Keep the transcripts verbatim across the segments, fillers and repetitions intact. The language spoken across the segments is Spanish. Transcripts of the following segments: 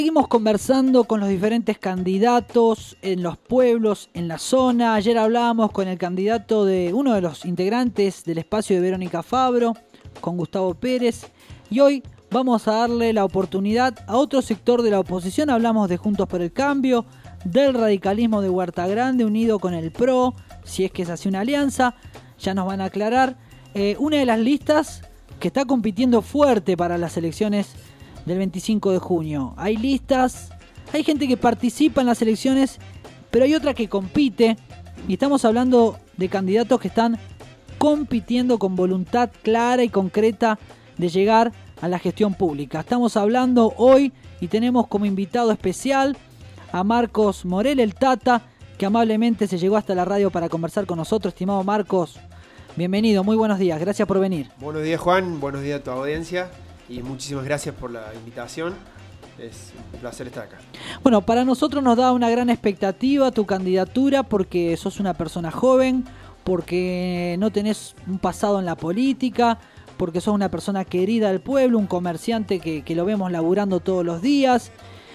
Seguimos conversando con los diferentes candidatos en los pueblos, en la zona. Ayer hablábamos con el candidato de uno de los integrantes del espacio de Verónica Fabro, con Gustavo Pérez. Y hoy vamos a darle la oportunidad a otro sector de la oposición. Hablamos de Juntos por el Cambio, del radicalismo de Huerta Grande unido con el P R O, si es que es así una alianza. Ya nos van a aclarar. Eh, una de las listas que está compitiendo fuerte para las elecciones del veinticinco de junio. Hay listas, hay gente que participa en las elecciones, pero hay otra que compite, y estamos hablando de candidatos que están compitiendo con voluntad clara y concreta de llegar a la gestión pública. Estamos hablando hoy y tenemos como invitado especial a Marcos Morel, el Tata, que amablemente se llegó hasta la radio para conversar con nosotros. Estimado Marcos, bienvenido, muy buenos días, gracias por venir. Buenos días, Juan, buenos días a tu audiencia. Y muchísimas gracias por la invitación. Es un placer estar acá. Bueno, para nosotros nos da una gran expectativa tu candidatura porque sos una persona joven, porque no tenés un pasado en la política, porque sos una persona querida del pueblo, un comerciante que, que lo vemos laburando todos los días.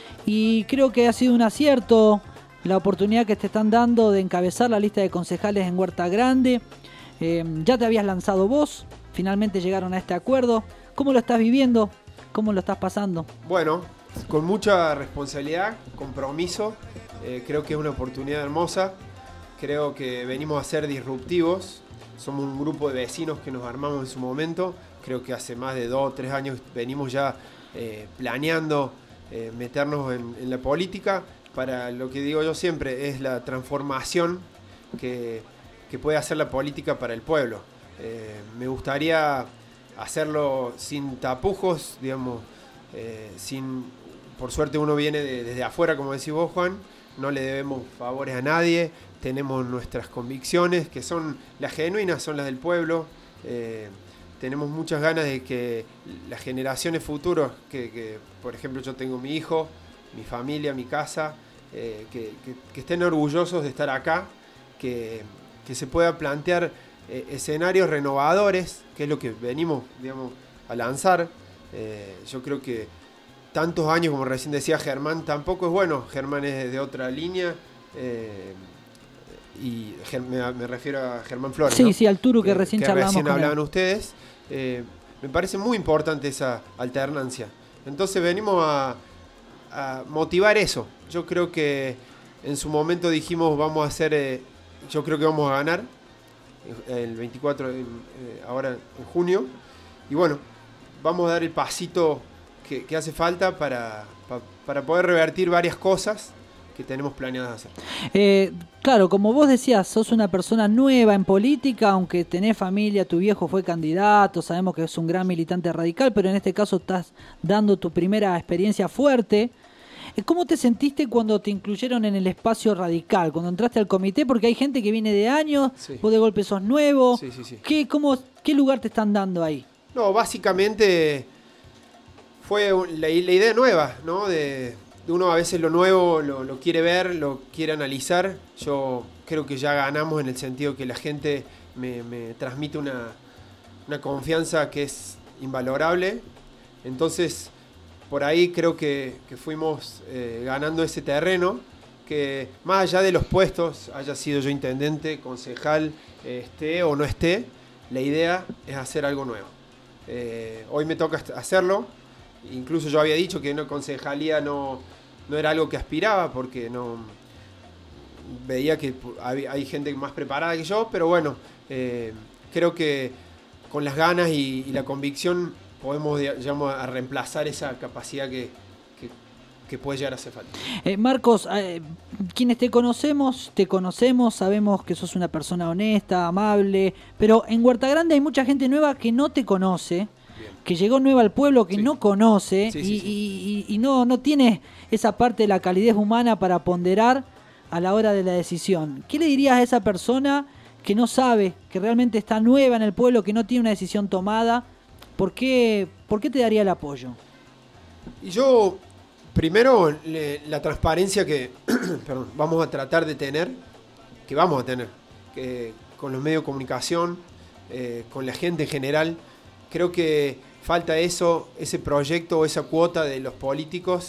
Y creo que ha sido un acierto la oportunidad que te están dando de encabezar la lista de concejales en Huerta Grande. Eh, ya te habías lanzado vos, finalmente llegaron a este acuerdo. ¿Cómo lo estás viviendo? ¿Cómo lo estás pasando? Bueno, con mucha responsabilidad, compromiso. Eh, creo que es una oportunidad hermosa. Creo que venimos a ser disruptivos. Somos un grupo de vecinos que nos armamos en su momento. Creo que hace más de dos o tres años venimos ya eh, planeando eh, meternos en, en la política para lo que digo yo siempre, es la transformación que, que puede hacer la política para el pueblo. Eh, me gustaría hacerlo sin tapujos, digamos, eh, sin, por suerte uno viene de, desde afuera, como decís vos, Juan, no le debemos favores a nadie, tenemos nuestras convicciones, que son las genuinas, son las del pueblo, eh, tenemos muchas ganas de que las generaciones futuras, que, que por ejemplo yo tengo mi hijo, mi familia, mi casa, eh, que, que, que estén orgullosos de estar acá, que, que se pueda plantear Eh, escenarios renovadores, que es lo que venimos, digamos, a lanzar. Eh, yo creo que tantos años, como recién decía Germán, tampoco es bueno. Germán es de otra línea, eh, y me, me refiero a Germán Flores, Sí, ¿no? sí, al Turu que, que recién que charlábamos recién con hablaban él. ustedes. Eh, me parece muy importante esa alternancia. Entonces venimos a, a motivar eso. Yo creo que en su momento dijimos, vamos a hacer, eh, yo creo que vamos a ganar el veinticuatro, eh, ahora en junio, y bueno, vamos a dar el pasito que, que hace falta para, pa, para poder revertir varias cosas que tenemos planeadas hacer. Eh, claro, como vos decías, sos una persona nueva en política, aunque tenés familia, tu viejo fue candidato, sabemos que es un gran militante radical, pero en este caso estás dando tu primera experiencia fuerte. ¿Cómo te sentiste cuando te incluyeron en el espacio radical, cuando entraste al comité? Porque hay gente que viene de años, Sí. vos de golpe sos nuevo. Sí, sí, sí. ¿Qué, cómo, ¿Qué lugar te están dando ahí? No, básicamente fue la, la idea nueva, ¿no? De, de uno a veces lo nuevo lo, lo quiere ver, lo quiere analizar. Yo creo que ya ganamos en el sentido que la gente me, me transmite una, una confianza que es invalorable. Entonces, por ahí creo que, que fuimos eh, ganando ese terreno, que más allá de los puestos, haya sido yo intendente, concejal, eh, esté o no esté, la idea es hacer algo nuevo. Eh, hoy me toca hacerlo, incluso yo había dicho que una concejalía no, no era algo que aspiraba, porque no veía que hay, hay gente más preparada que yo, pero bueno, eh, creo que con las ganas y, y la convicción podemos, digamos, a reemplazar esa capacidad que, que, que puede llegar a hacer falta. Eh, Marcos, eh, quienes te conocemos, te conocemos, sabemos que sos una persona honesta, amable, pero en Huerta Grande hay mucha gente nueva que no te conoce, Bien. que llegó nueva al pueblo, que sí. no conoce, sí, sí, y, sí. y, y no, no tiene esa parte de la calidez humana para ponderar a la hora de la decisión. ¿Qué le dirías a esa persona que no sabe, que realmente está nueva en el pueblo, que no tiene una decisión tomada? ¿Por qué, ¿Por qué te daría el apoyo? Y yo, primero, le, la transparencia que perdón, vamos a tratar de tener, que vamos a tener, que con los medios de comunicación, eh, con la gente en general, creo que falta eso, ese proyecto o esa cuota de los políticos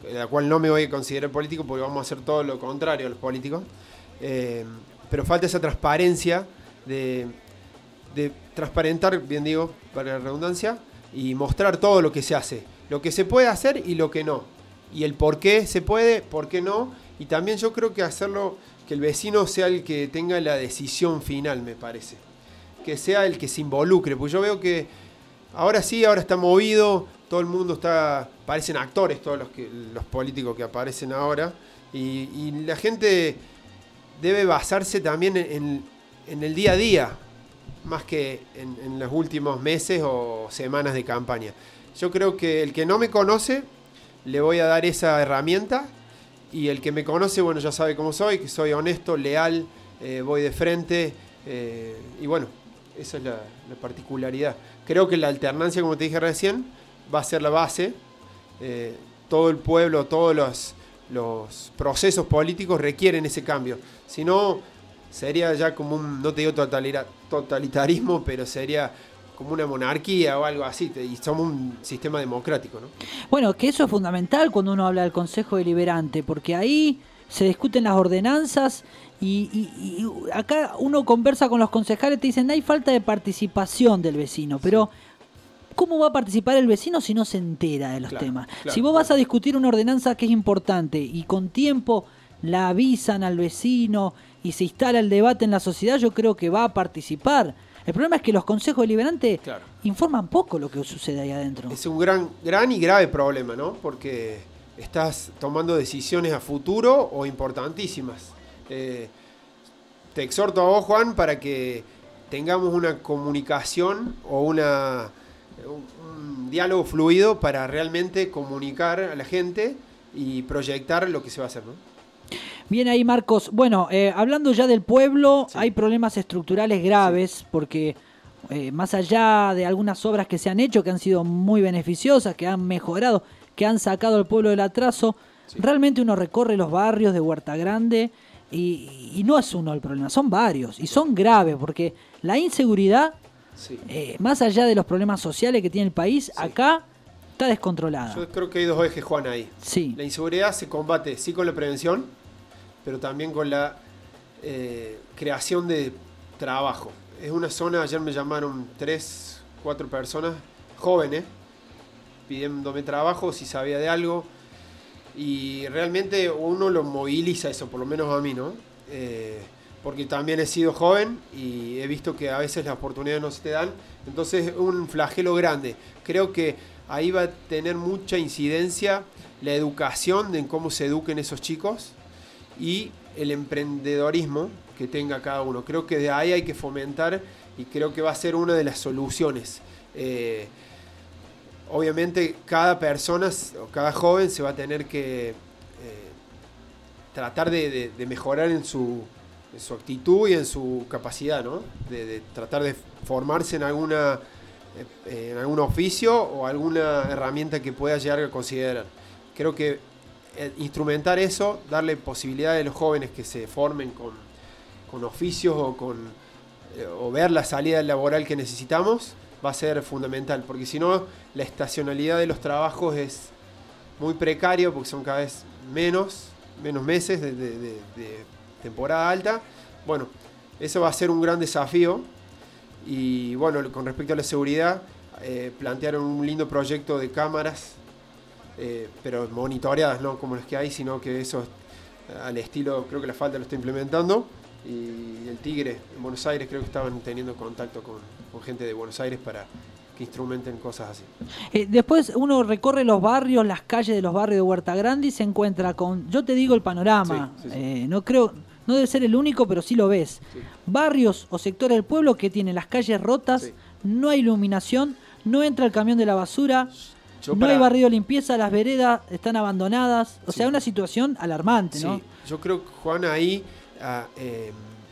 de la cual no me voy a considerar político porque vamos a hacer todo lo contrario a los políticos. Eh, pero falta esa transparencia de, de transparentar, bien digo, para la redundancia, y mostrar todo lo que se hace, lo que se puede hacer y lo que no, y el por qué se puede, por qué no, y también yo creo que hacerlo, que el vecino sea el que tenga la decisión final, me parece, que sea el que se involucre, pues yo veo que ahora sí, ahora está movido, todo el mundo está, parecen actores todos los, que, los políticos que aparecen ahora, y, y la gente debe basarse también en, en el día a día, más que en, en los últimos meses o semanas de campaña. Yo creo que el que no me conoce, le voy a dar esa herramienta, y el que me conoce, bueno, ya sabe cómo soy, que soy honesto, leal, eh, voy de frente, eh, y bueno, esa es la, la particularidad. Creo que la alternancia, como te dije recién, va a ser la base. Eh, todo el pueblo, todos los, los procesos políticos requieren ese cambio. Si no, sería ya como un, no te digo totalitarismo, pero sería como una monarquía o algo así, y somos un sistema democrático, ¿no? Bueno, que eso es fundamental cuando uno habla del Consejo Deliberante, porque ahí se discuten las ordenanzas y, y, y acá uno conversa con los concejales, te dicen, hay falta de participación del vecino, pero ¿cómo va a participar el vecino si no se entera de los claro, temas? Claro, si vos claro. vas a discutir una ordenanza que es importante y con tiempo la avisan al vecino y se instala el debate en la sociedad, yo creo que va a participar. El problema es que los consejos deliberantes claro. informan poco lo que sucede ahí adentro. Es un gran, gran y grave problema, ¿no? Porque estás tomando decisiones a futuro o importantísimas. Eh, te exhorto a vos, Juan, para que tengamos una comunicación o una, un, un diálogo fluido para realmente comunicar a la gente y proyectar lo que se va a hacer, ¿no? Bien ahí, Marcos. Bueno, eh, hablando ya del pueblo, sí. hay problemas estructurales graves, sí. porque eh, más allá de algunas obras que se han hecho, que han sido muy beneficiosas, que han mejorado, que han sacado al pueblo del atraso, sí. realmente uno recorre los barrios de Huerta Grande y, y no es uno el problema, son varios y son graves, porque la inseguridad, sí. eh, más allá de los problemas sociales que tiene el país, sí. acá está descontrolada. Yo creo que hay dos ejes, Juan, ahí. Sí. La inseguridad se combate, sí, con la prevención, pero también con la eh, creación de trabajo. Es una zona, ayer me llamaron tres, cuatro personas jóvenes pidiéndome trabajo, si sabía de algo, y realmente uno lo moviliza eso, por lo menos a mí, ¿no? Eh, porque también he sido joven y he visto que a veces las oportunidades no se te dan, entonces es un flagelo grande. Creo que ahí va a tener mucha incidencia la educación, en cómo se eduquen esos chicos, y el emprendedorismo que tenga cada uno. Creo que de ahí hay que fomentar y creo que va a ser una de las soluciones. Eh, obviamente cada persona o cada joven se va a tener que eh, tratar de, de, de mejorar en su, en su actitud y en su capacidad, ¿no? De, de tratar de formarse en alguna eh, en algún oficio o alguna herramienta que pueda llegar a considerar. Creo que instrumentar eso, darle posibilidad a los jóvenes que se formen con, con oficios o, con, eh, o ver la salida laboral que necesitamos, va a ser fundamental, porque si no, la estacionalidad de los trabajos es muy precario, porque son cada vez menos, menos meses de, de, de, de temporada alta. Bueno, eso va a ser un gran desafío, y bueno, con respecto a la seguridad, eh, plantearon un lindo proyecto de cámaras, Eh, pero monitoreadas, no como las que hay, sino que eso al estilo, creo que la falta lo está implementando, y el Tigre en Buenos Aires creo que estaban teniendo contacto con, con gente de Buenos Aires para que instrumenten cosas así. Eh, después uno recorre los barrios, las calles de los barrios de Huerta Grande y se encuentra con, yo te digo el panorama, sí, sí, sí. Eh, no creo, no debe ser el único, pero sí lo ves. Sí. Barrios o sectores del pueblo que tienen las calles rotas, sí. no hay iluminación, no entra el camión de la basura. Yo no para... hay barrido de limpieza, las veredas están abandonadas. O sí. sea, una situación alarmante, ¿no? Sí, yo creo que, Juan, ahí uh, eh,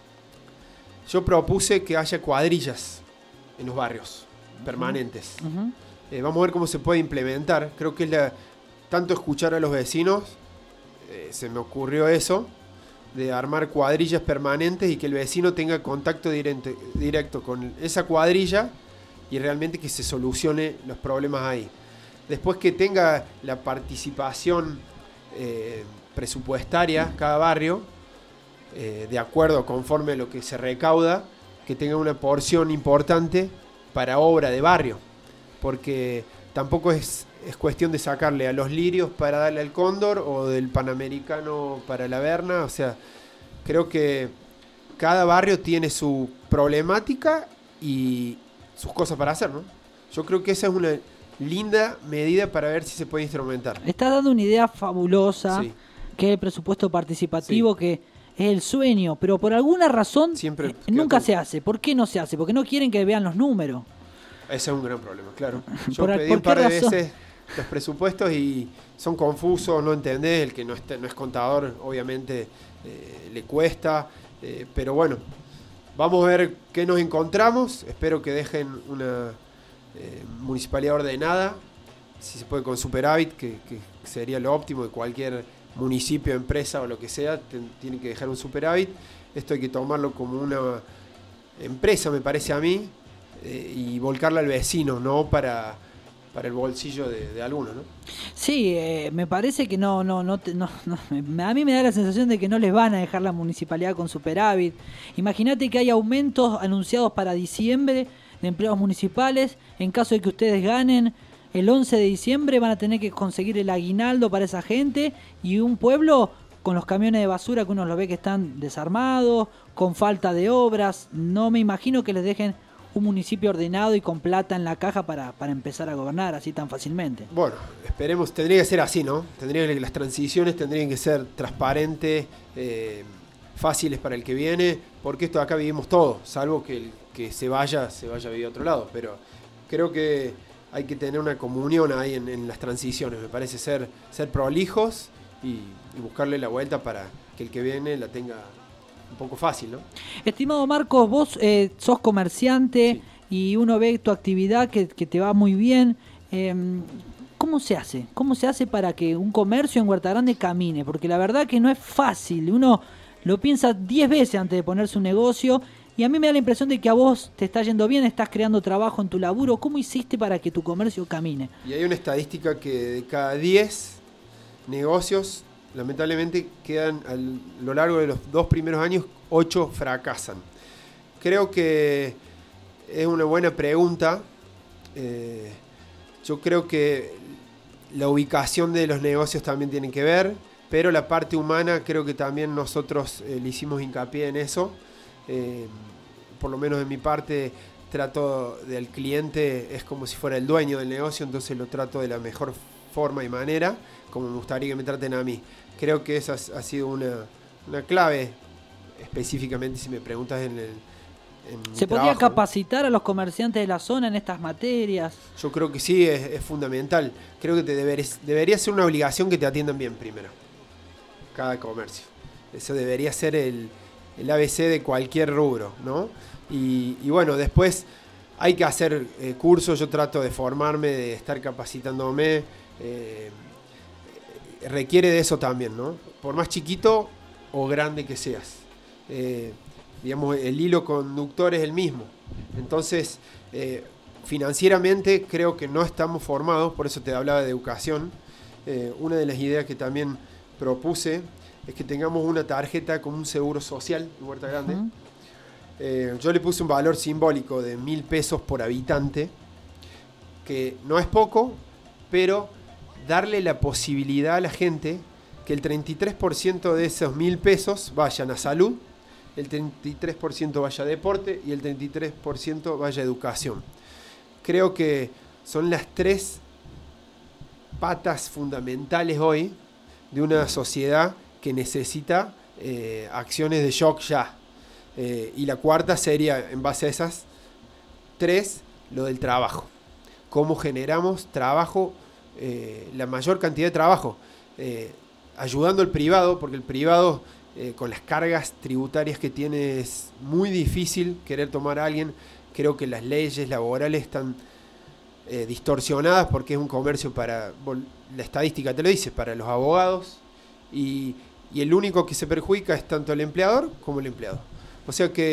yo propuse que haya cuadrillas en los barrios, permanentes. Uh-huh. Eh, vamos a ver cómo se puede implementar. Creo que es la, tanto escuchar a los vecinos, eh, se me ocurrió eso, de armar cuadrillas permanentes y que el vecino tenga contacto directo, directo con esa cuadrilla y realmente que se solucione los problemas ahí. Después que tenga la participación eh, presupuestaria cada barrio, eh, de acuerdo conforme a lo que se recauda, que tenga una porción importante para obra de barrio, porque tampoco es, es cuestión de sacarle a los lirios para darle al cóndor o del panamericano para la Berna. O sea, creo que cada barrio tiene su problemática y sus cosas para hacer, ¿no? Yo creo que esa es una linda medida para ver si se puede instrumentar. Estás dando una idea fabulosa, Sí. que es el presupuesto participativo, Sí. que es el sueño, pero por alguna razón Siempre eh, queda nunca todo. se hace. ¿Por qué no se hace? Porque no quieren que vean los números. Ese es un gran problema, claro. Yo ¿Por- pedí por un par qué de razón? veces los presupuestos y son confusos, no entendés, el que no, está, no es contador obviamente eh, le cuesta, eh, pero bueno, vamos a ver qué nos encontramos. Espero que dejen una eh, municipalidad ordenada, si se puede con superávit, que, que sería lo óptimo de cualquier municipio, empresa o lo que sea, ten, tiene que dejar un superávit. Esto hay que tomarlo como una empresa, me parece a mí, eh, y volcarla al vecino, no para, para el bolsillo de, de alguno, ¿no? Sí, eh, me parece que no, no, no, te- no, no, me- a mí me da la sensación de que no les van a dejar la municipalidad con superávit. Imagínate que hay aumentos anunciados para diciembre de empleados municipales. En caso de que ustedes ganen, el once de diciembre van a tener que conseguir el aguinaldo para esa gente, y un pueblo con los camiones de basura que uno los ve que están desarmados, con falta de obras. No me imagino que les dejen un municipio ordenado y con plata en la caja para, para empezar a gobernar así tan fácilmente. Bueno, esperemos, tendría que ser así, ¿no? Tendría que, las transiciones tendrían que ser transparentes, eh, fáciles para el que viene, porque esto de acá vivimos todos, salvo que el que se vaya, se vaya a vivir a otro lado, pero creo que hay que tener una comunión ahí en, en las transiciones, me parece ser, ser prolijos y, y buscarle la vuelta para que el que viene la tenga un poco fácil, ¿no? Estimado Marcos, vos eh, sos comerciante, Sí. y uno ve tu actividad que, que te va muy bien. Eh, ¿Cómo se hace? ¿Cómo se hace para que un comercio en Huerta Grande camine? Porque la verdad que no es fácil. Uno lo piensa diez veces antes de ponerse un negocio, y a mí me da la impresión de que a vos te está yendo bien, estás creando trabajo en tu laburo. ¿Cómo hiciste para que tu comercio camine? Y hay una estadística que de cada diez negocios, lamentablemente, quedan a lo largo de los dos primeros años, ocho fracasan. Creo que es una buena pregunta. Eh, yo creo que la ubicación de los negocios también tiene que ver, pero la parte humana creo que también nosotros eh, le hicimos hincapié en eso. Eh, por lo menos de mi parte trato del cliente, es como si fuera el dueño del negocio, entonces lo trato de la mejor forma y manera, como me gustaría que me traten a mí. Creo que esa ha sido una, una clave, específicamente si me preguntas en el en mi ¿Se podría trabajo, capacitar a los comerciantes de la zona en estas materias? ¿no? Yo creo que sí, es, es fundamental. Creo que te deberes, debería ser una obligación que te atiendan bien primero, cada comercio. Eso debería ser el, el A B C de cualquier rubro, ¿no? Y, y bueno, después hay que hacer eh, cursos, yo trato de formarme, de estar capacitándome. Eh, requiere de eso también, ¿no? Por más chiquito o grande que seas. Eh, digamos, el hilo conductor es el mismo. Entonces, eh, financieramente creo que no estamos formados, por eso te hablaba de educación. Eh, una de las ideas que también propuse es que tengamos una tarjeta como un seguro social en Huerta Grande. Uh-huh. Eh, yo le puse un valor simbólico de mil pesos por habitante, que no es poco, pero darle la posibilidad a la gente que el treinta y tres por ciento de esos mil pesos vayan a salud, el treinta y tres por ciento vaya a deporte y el treinta y tres por ciento vaya a educación. Creo que son las tres patas fundamentales hoy de una sociedad que necesita eh, acciones de shock ya. Eh, y la cuarta sería, en base a esas tres, lo del trabajo. Cómo generamos trabajo, eh, la mayor cantidad de trabajo, eh, ayudando al privado, porque el privado, eh, con las cargas tributarias que tiene, es muy difícil querer tomar a alguien. Creo que las leyes laborales están eh, distorsionadas porque es un comercio para, la estadística te lo dice, para los abogados, y, y el único que se perjudica es tanto el empleador como el empleado. O sea que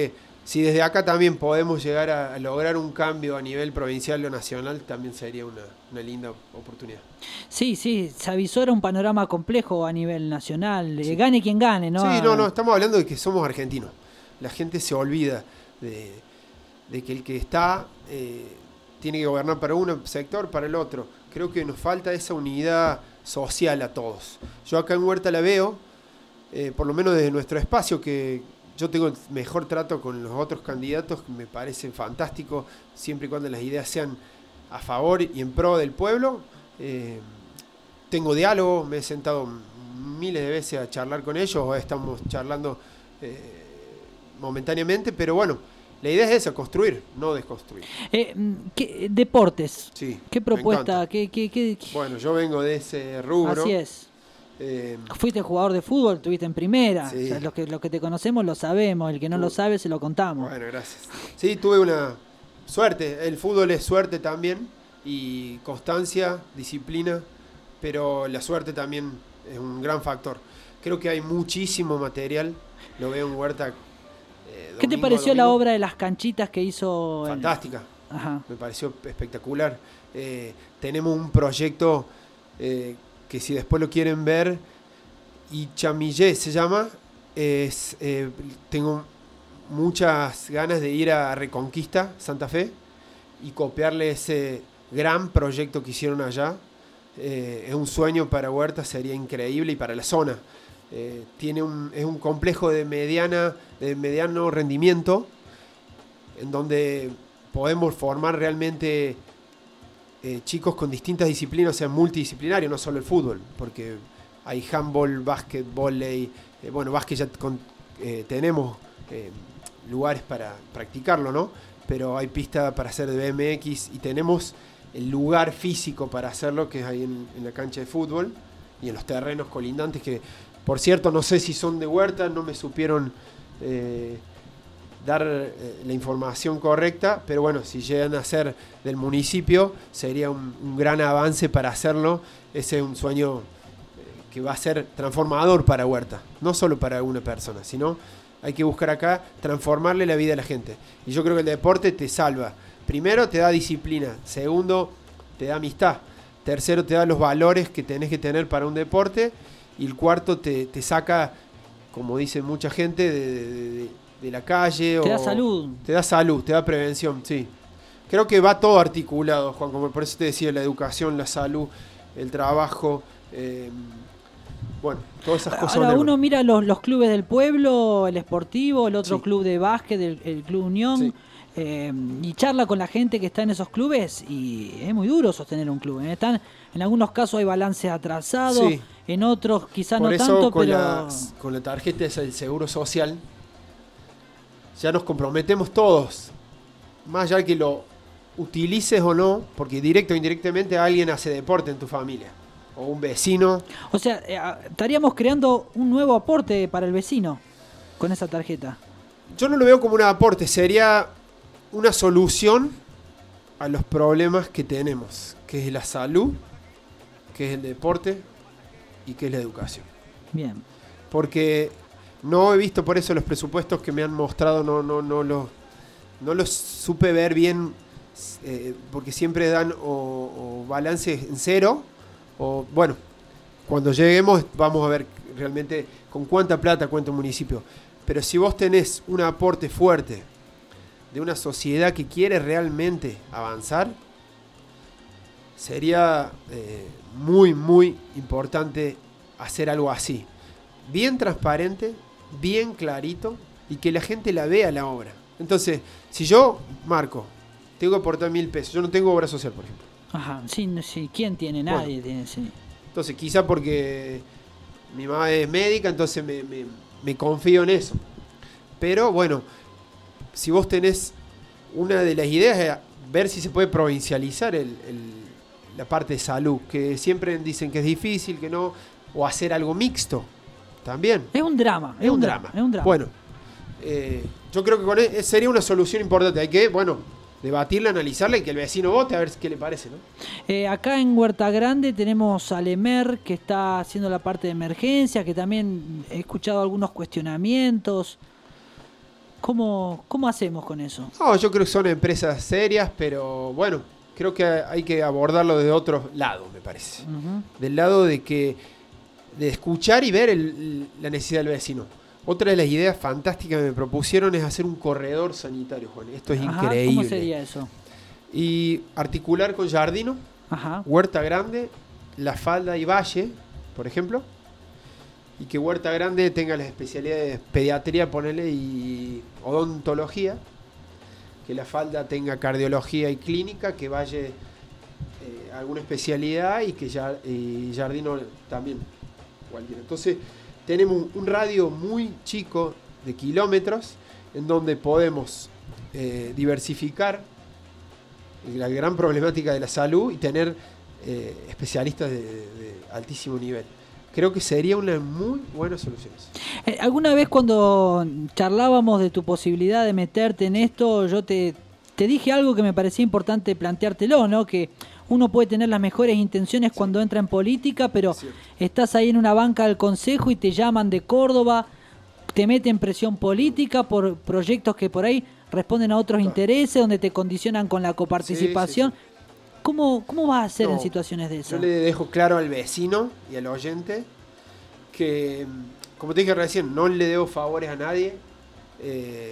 si desde acá también podemos llegar a, a lograr un cambio a nivel provincial o nacional, también sería una, una linda oportunidad. Sí, sí, se avisora un panorama complejo a nivel nacional, sí. Gane quien gane, ¿no? Sí, no, no, estamos hablando de que somos argentinos. La gente se olvida de, de que el que está eh, tiene que gobernar para un sector, para el otro. Creo que nos falta esa unidad social a todos. Yo acá en Huerta la veo, eh, por lo menos desde nuestro espacio, que yo tengo el mejor trato con los otros candidatos, que me parece fantástico, siempre y cuando las ideas sean a favor y en pro del pueblo. Eh, tengo diálogo, me he sentado miles de veces a charlar con ellos, o estamos charlando eh, momentáneamente, pero bueno, la idea es esa, construir, no desconstruir. Eh, ¿qué, deportes, sí, ¿qué propuesta? ¿Qué, qué, qué, qué? Bueno, yo vengo de ese rubro. Así es. Eh, Fuiste jugador de fútbol, estuviste en primera. Sí. O sea, los que, los que te conocemos lo sabemos, el que no Tuve. lo sabe se lo contamos. Bueno, gracias. Sí, tuve una suerte, el fútbol es suerte también, y constancia, disciplina, pero la suerte también es un gran factor. Creo que hay muchísimo material, lo veo en Huerta. Eh, ¿Qué te pareció la obra de las canchitas que hizo? Fantástica, el... Ajá. Me pareció espectacular. Eh, tenemos un proyecto eh, que si después lo quieren ver, Ichamillé se llama, es, eh, tengo muchas ganas de ir a Reconquista, Santa Fe, y copiarle ese gran proyecto que hicieron allá. Eh, es un sueño para Huerta, sería increíble, y para la zona. Eh, tiene un, es un complejo de, mediana, de mediano rendimiento, en donde podemos formar realmente eh, chicos con distintas disciplinas, o sea, multidisciplinario, no solo el fútbol, porque hay handball, básquet, vóley, eh, bueno, básquet ya con, eh, tenemos eh, lugares para practicarlo, ¿no? Pero hay pista para hacer de B M X y tenemos el lugar físico para hacerlo, que es ahí en, en la cancha de fútbol y en los terrenos colindantes, que por cierto no sé si son de Huerta, no me supieron eh, dar eh, la información correcta, pero bueno, si llegan a ser del municipio sería un, un gran avance para hacerlo. Ese es un sueño eh, que va a ser transformador para Huerta, no solo para una persona, sino hay que buscar acá transformarle la vida a la gente. Y yo creo que el deporte te salva. Primero te da disciplina, segundo te da amistad, tercero te da los valores que tenés que tener para un deporte, y el cuarto te, te saca, como dice mucha gente, de, de, de, de la calle. Te o da salud. Te da salud, te da prevención, sí. Creo que va todo articulado, Juan, como por eso te decía, la educación, la salud, el trabajo, eh, bueno, todas esas cosas. Ahora uno mira los, los clubes del pueblo, el Sportivo, el otro sí. club de básquet, el, el Club Unión, sí. eh, y charla con la gente que está en esos clubes, y es muy duro sostener un club. ¿eh? Están, en algunos casos hay balances atrasados, Sí. en otros quizás Por no eso, tanto, con pero... La, con la tarjeta del Seguro Social, ya nos comprometemos todos, más allá de que lo utilices o no, porque directo o indirectamente alguien hace deporte en tu familia, o un vecino. O sea, eh, estaríamos creando un nuevo aporte para el vecino con esa tarjeta. Yo no lo veo como un aporte, sería una solución a los problemas que tenemos, que es la salud, que es el deporte y que es la educación. Bien. Porque no he visto, por eso los presupuestos que me han mostrado no, no, no, los, no los supe ver bien, eh, porque siempre dan o, o balances en cero, o bueno, cuando lleguemos vamos a ver realmente con cuánta plata cuenta un municipio. Pero si vos tenés un aporte fuerte de una sociedad que quiere realmente avanzar, sería eh, muy, muy importante hacer algo así. Bien transparente, bien clarito, y que la gente la vea la obra. Entonces, si yo, Marco, tengo que aportar mil pesos, yo no tengo obra social, por ejemplo. Ajá, sí, sí. ¿Quién tiene? Nadie Bueno, tiene, sí. Entonces, quizá porque mi mamá es médica, entonces me, me, me confío en eso. Pero bueno, si vos tenés, una de las ideas es ver si se puede provincializar el, el, la parte de salud, que siempre dicen que es difícil, que no, o hacer algo mixto también. Es un drama, es, Es un un drama, drama. es un drama. Bueno, eh, yo creo que con e- sería una solución importante. Hay que, bueno, debatirla, analizarla y que el vecino vote a ver qué le parece, ¿no? Eh, acá en Huerta Grande tenemos al EMER, que está haciendo la parte de emergencia, que también he escuchado algunos cuestionamientos. ¿Cómo, cómo hacemos con eso? No, yo creo que son empresas serias, pero bueno, creo que hay que abordarlo de otro lado, me parece. Uh-huh. Del lado de que de escuchar y ver el, la necesidad del vecino. Otra de las ideas fantásticas que me propusieron es hacer un corredor sanitario, Juan. Esto es Ajá, increíble. ¿Cómo sería eso? Y articular con Jardino, Ajá. Huerta Grande, La Falda y Valle, por ejemplo. Y que Huerta Grande tenga las especialidades de pediatría, ponele, y odontología. Que La Falda tenga cardiología y clínica, que Valle eh, alguna especialidad y que ya, y Jardino también cualquiera. Entonces tenemos un radio muy chico de kilómetros en donde podemos eh, diversificar la gran problemática de la salud y tener eh, especialistas de, de altísimo nivel. Creo que sería una muy buena solución. Eh, alguna vez cuando charlábamos de tu posibilidad de meterte en esto, yo te, te dije algo que me parecía importante planteártelo, ¿no? Que uno puede tener las mejores intenciones sí. cuando entra en política, pero sí. estás ahí en una banca del consejo y te llaman de Córdoba, te meten presión política por proyectos que por ahí responden a otros claro. intereses, donde te condicionan con la coparticipación. Sí, sí, sí. ¿Cómo, ¿Cómo vas a hacer no, en situaciones de eso? Yo le dejo claro al vecino y al oyente que, como te dije recién, no le debo favores a nadie. Eh,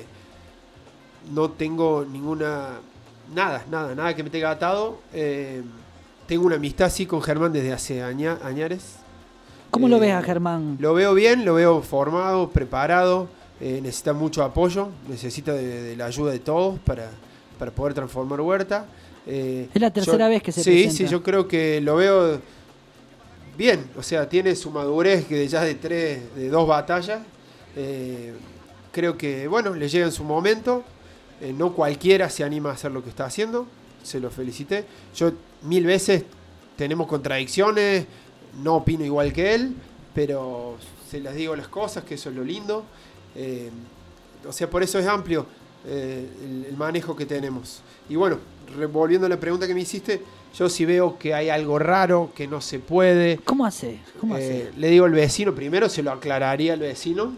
no tengo ninguna... Nada, nada, nada que me tenga atado. Eh, tengo una amistad así con Germán desde hace aña, añares. ¿Cómo eh, lo ves a Germán? Lo veo bien, lo veo formado, preparado. Eh, necesita mucho apoyo, necesita de, de la ayuda de todos para, para poder transformar Huerta. Eh, es la tercera yo, vez que se sí, presenta. Sí, sí, yo creo que lo veo bien. O sea, tiene su madurez que de ya de tres, de dos batallas. Eh, creo que, bueno, le llega en su momento. Eh, no cualquiera se anima a hacer lo que está haciendo. Se lo felicité. Yo mil veces tenemos contradicciones. No opino igual que él, pero se las digo las cosas, que eso es lo lindo. Eh, o sea, por eso es amplio eh, el, el manejo que tenemos. Y bueno, volviendo a la pregunta que me hiciste, yo si veo que hay algo raro, que no se puede... ¿Cómo hace? ¿Cómo eh, hace? Le digo al vecino, primero se lo aclararía al vecino,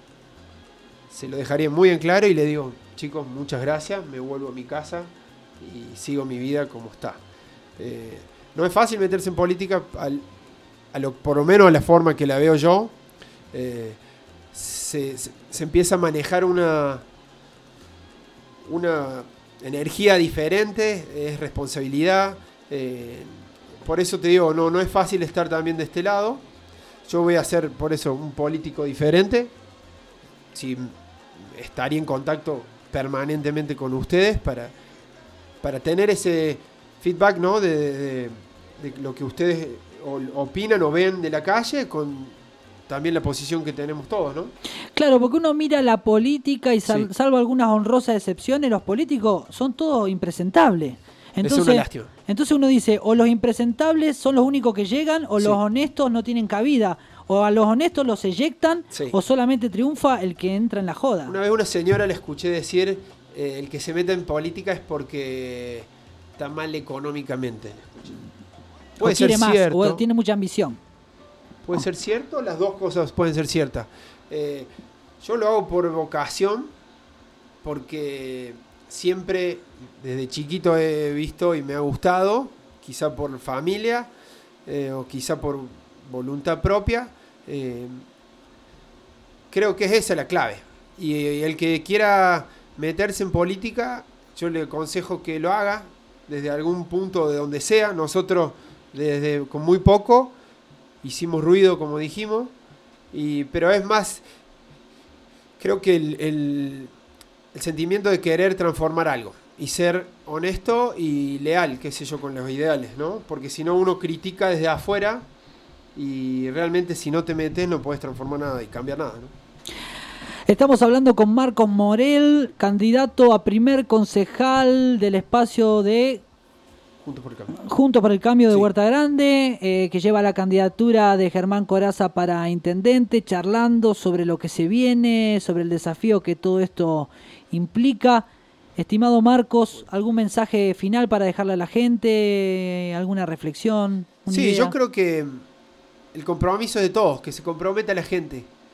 se lo dejaría muy en claro y le digo, chicos, muchas gracias, me vuelvo a mi casa y sigo mi vida como está. Eh, no es fácil meterse en política, al, a lo, por lo menos a la forma que la veo yo. Eh, Se, se, se empieza a manejar una una energía diferente, es responsabilidad. Eh, por eso te digo, no, no es fácil estar también de este lado. Yo voy a ser, por eso, un político diferente. Sí, estaría en contacto permanentemente con ustedes para, para tener ese feedback, ¿no? de, de, de lo que ustedes opinan o ven de la calle con también la posición que tenemos todos, ¿no? Claro, porque uno mira la política y sal, sí. salvo algunas honrosas excepciones, los políticos son todos impresentables. Entonces, es una lástima. Entonces uno dice, o los impresentables son los únicos que llegan, o sí. los honestos no tienen cabida. O a los honestos los eyectan, sí. o solamente triunfa el que entra en la joda. Una vez una señora le escuché decir, eh, el que se mete en política es porque está mal económicamente. Puede o quiere ser más, cierto. O tiene mucha ambición. Puede ser cierto, las dos cosas pueden ser ciertas. Eh, yo lo hago por vocación, porque siempre desde chiquito he visto y me ha gustado, quizá por familia eh, o quizá por voluntad propia. Eh, creo que es esa la clave. Y, y el que quiera meterse en política, yo le aconsejo que lo haga desde algún punto de donde sea. Nosotros desde con muy poco hicimos ruido, como dijimos, y, pero es más, creo que el, el, el sentimiento de querer transformar algo y ser honesto y leal, qué sé yo, con los ideales, ¿no? Porque si no uno critica desde afuera y realmente si no te metes no puedes transformar nada y cambiar nada, ¿no? Estamos hablando con Marcos Morel, candidato a primer concejal del espacio de... Juntos por el Cambio. Juntos por el Cambio de sí. Huerta Grande, eh, que lleva la candidatura de Germán Corazza para intendente, charlando sobre lo que se viene, sobre el desafío que todo esto implica. Estimado Marcos, ¿algún mensaje final para dejarle a la gente? ¿Alguna reflexión? Sí, idea? Yo creo que el compromiso es de todos, que se comprometa la gente.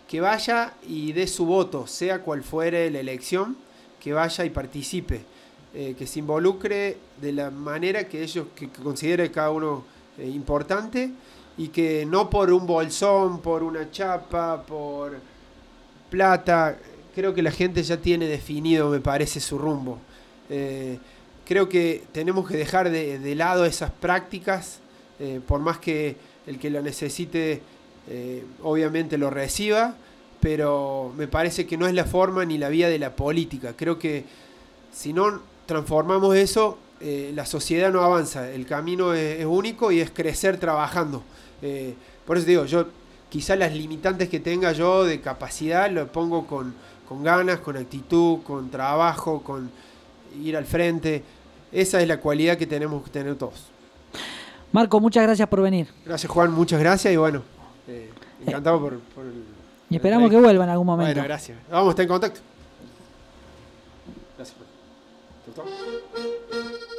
que vaya y dé su voto, sea cual fuere la elección, que vaya y participe, eh, que se involucre de la manera que ellos que, que considere cada uno eh, importante, y que no por un bolsón, por una chapa, por plata. Creo que la gente ya tiene definido, me parece, su rumbo. Eh, creo que tenemos que dejar de, de lado esas prácticas, eh, por más que el que lo necesite eh, obviamente lo reciba, pero me parece que no es la forma ni la vía de la política. Creo que si no transformamos eso, eh, la sociedad no avanza. El camino es, es único y es crecer trabajando. Eh, por eso digo, yo quizás las limitantes que tenga yo de capacidad lo pongo con, con ganas, con actitud, con trabajo, con ir al frente. Esa es la cualidad que tenemos que tener todos. Marco, muchas gracias por venir. Gracias, Juan, muchas gracias y bueno, eh, encantado por, por el, y esperamos que vuelva en algún momento. Bueno, gracias. Vamos a estar en contacto. Gracias. Chau, chau.